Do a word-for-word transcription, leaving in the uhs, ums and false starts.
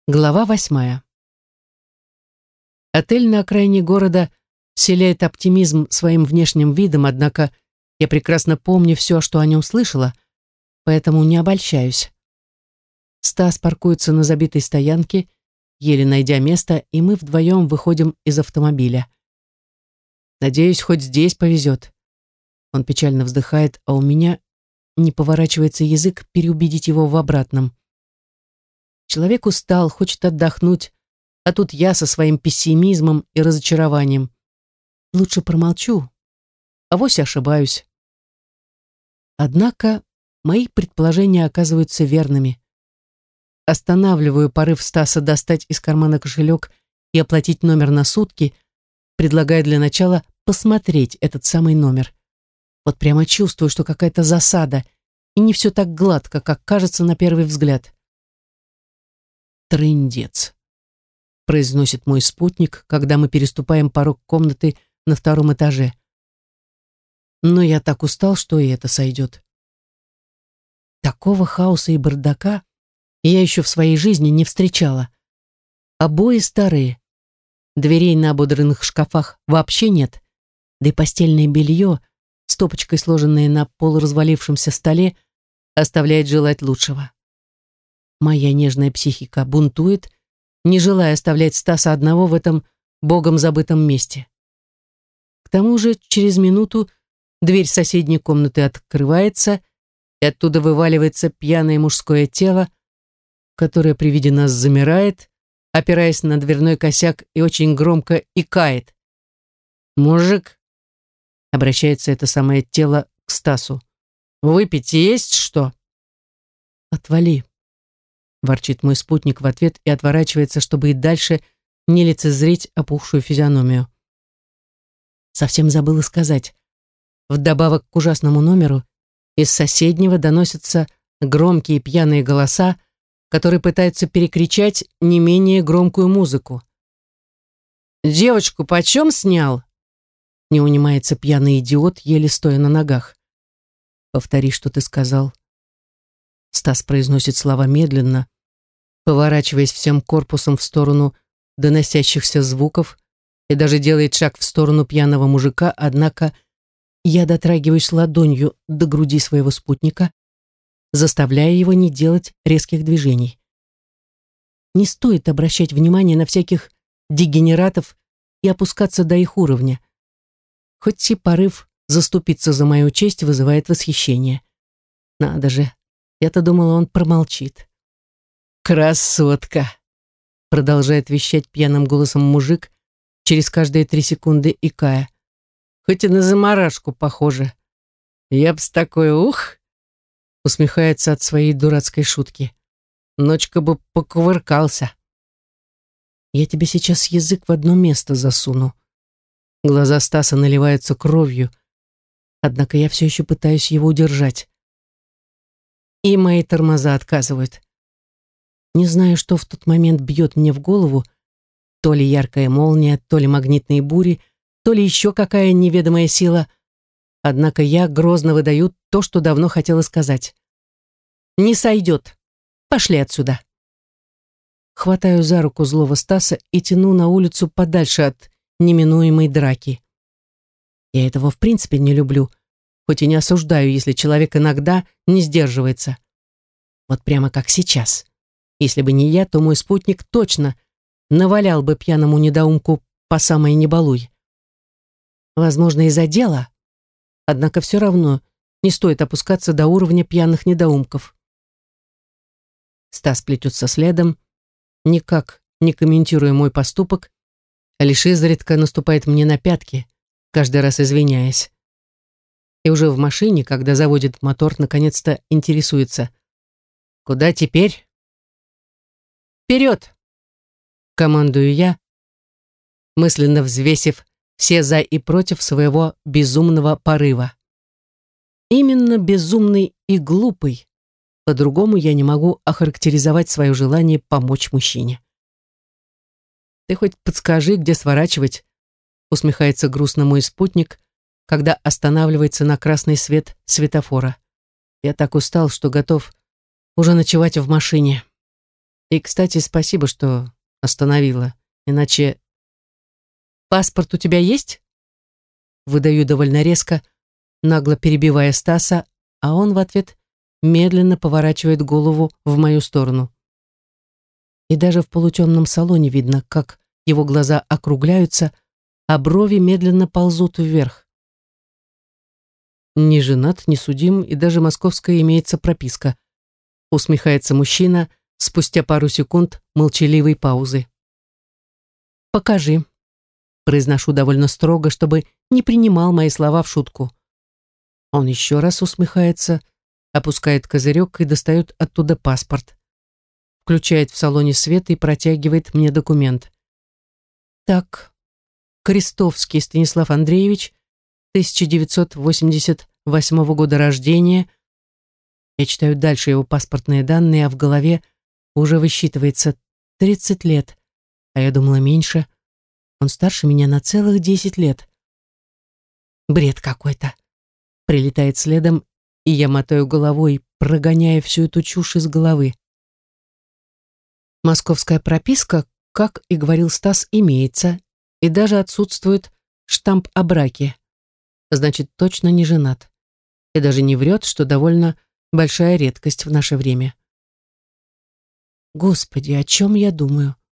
Глава восьмая. Отель на окраине города вселяет оптимизм своим внешним видом, однако я прекрасно помню все, что о нем слышала, поэтому не обольщаюсь. Стас паркуется на забитой стоянке, еле найдя место, и мы вдвоем выходим из автомобиля. Надеюсь, хоть здесь повезет. Он печально вздыхает, а у меня не поворачивается язык переубедить его в обратном. Человек устал, хочет отдохнуть, а тут я со своим пессимизмом и разочарованием. Лучше промолчу, авось ошибаюсь. Однако мои предположения оказываются верными. Останавливаю порыв Стаса достать из кармана кошелек и оплатить номер на сутки, предлагая для начала посмотреть этот самый номер. Вот прямо чувствую, что какая-то засада, и не все так гладко, как кажется на первый взгляд. «Трындец», — произносит мой спутник, когда мы переступаем порог комнаты на втором этаже. Но я так устал, что и это сойдет. Такого хаоса и бардака я еще в своей жизни не встречала. Обои старые, дверей на ободранных шкафах вообще нет, да и постельное белье, стопочкой сложенное на полуразвалившемся столе, оставляет желать лучшего. Моя нежная психика бунтует, не желая оставлять Стаса одного в этом богом забытом месте. К тому же через минуту дверь соседней комнаты открывается, и оттуда вываливается пьяное мужское тело, которое при виде нас замирает, опираясь на дверной косяк и очень громко икает. «Мужик», — обращается это самое тело к Стасу, — «выпить есть что?» «Отвали», — ворчит мой спутник в ответ и отворачивается, чтобы и дальше не лицезреть опухшую физиономию. Совсем забыла сказать. Вдобавок к ужасному номеру из соседнего доносятся громкие пьяные голоса, которые пытаются перекричать не менее громкую музыку. «Девочку почем снял?» Не унимается пьяный идиот, еле стоя на ногах. «Повтори, что ты сказал». Стас произносит слова медленно, поворачиваясь всем корпусом в сторону доносящихся звуков и даже делает шаг в сторону пьяного мужика, однако я дотрагиваюсь ладонью до груди своего спутника, заставляя его не делать резких движений. Не стоит обращать внимание на всяких дегенератов и опускаться до их уровня. Хоть и порыв заступиться за мою честь вызывает восхищение. Надо же, я-то думала, он промолчит. «Красотка!» — продолжает вещать пьяным голосом мужик, через каждые три секунды икая. «Хоть и на заморашку похоже. Я б с такой, ух!» Усмехается от своей дурацкой шутки. «Ночка бы покувыркался». «Я тебе сейчас язык в одно место засуну». Глаза Стаса наливаются кровью, однако я все еще пытаюсь его удержать. И мои тормоза отказывают. Не знаю, что в тот момент бьет мне в голову, то ли яркая молния, то ли магнитные бури, то ли еще какая неведомая сила, однако я грозно выдаю то, что давно хотела сказать. «Не сойдет. Пошли отсюда». Хватаю за руку злого Стаса и тяну на улицу подальше от неминуемой драки. Я этого в принципе не люблю, хоть и не осуждаю, если человек иногда не сдерживается. Вот прямо как сейчас. Если бы не я, то мой спутник точно навалял бы пьяному недоумку по самой не балуй. Возможно, из-за дела, однако все равно не стоит опускаться до уровня пьяных недоумков. Стас плетется следом, никак не комментируя мой поступок, а лишь изредка наступает мне на пятки, каждый раз извиняясь. И уже в машине, когда заводит мотор, наконец-то интересуется. «Куда теперь?» «Вперед!» — командую я, мысленно взвесив все за и против своего безумного порыва. Именно безумный и глупый. По-другому я не могу охарактеризовать свое желание помочь мужчине. «Ты хоть подскажи, где сворачивать?» — усмехается грустно мой спутник, когда останавливается на красный свет светофора. Я так устал, что готов уже ночевать в машине. И, кстати, спасибо, что остановила. Иначе... Паспорт у тебя есть? Выдаю довольно резко, нагло перебивая Стаса, а он в ответ медленно поворачивает голову в мою сторону. И даже в полутемном салоне видно, как его глаза округляются, а брови медленно ползут вверх. Не женат, не судим, и даже московская имеется прописка. Усмехается мужчина спустя пару секунд молчаливой паузы. «Покажи», — произношу довольно строго, чтобы не принимал мои слова в шутку. Он еще раз усмехается, опускает козырек и достает оттуда паспорт. Включает в салоне свет и протягивает мне документ. Так, Крестовский Станислав Андреевич, тысяча девятьсот восемьдесят восьмого года рождения. Я читаю дальше его паспортные данные, а в голове уже высчитывается тридцать лет, а я думала меньше. Он старше меня на целых десять лет. Бред какой-то. Прилетает следом, и я мотаю головой, прогоняя всю эту чушь из головы. Московская прописка, как и говорил Стас, имеется, и даже отсутствует штамп о браке. Значит, точно не женат. И даже не врет, что довольно большая редкость в наше время. Господи, о чем я думаю?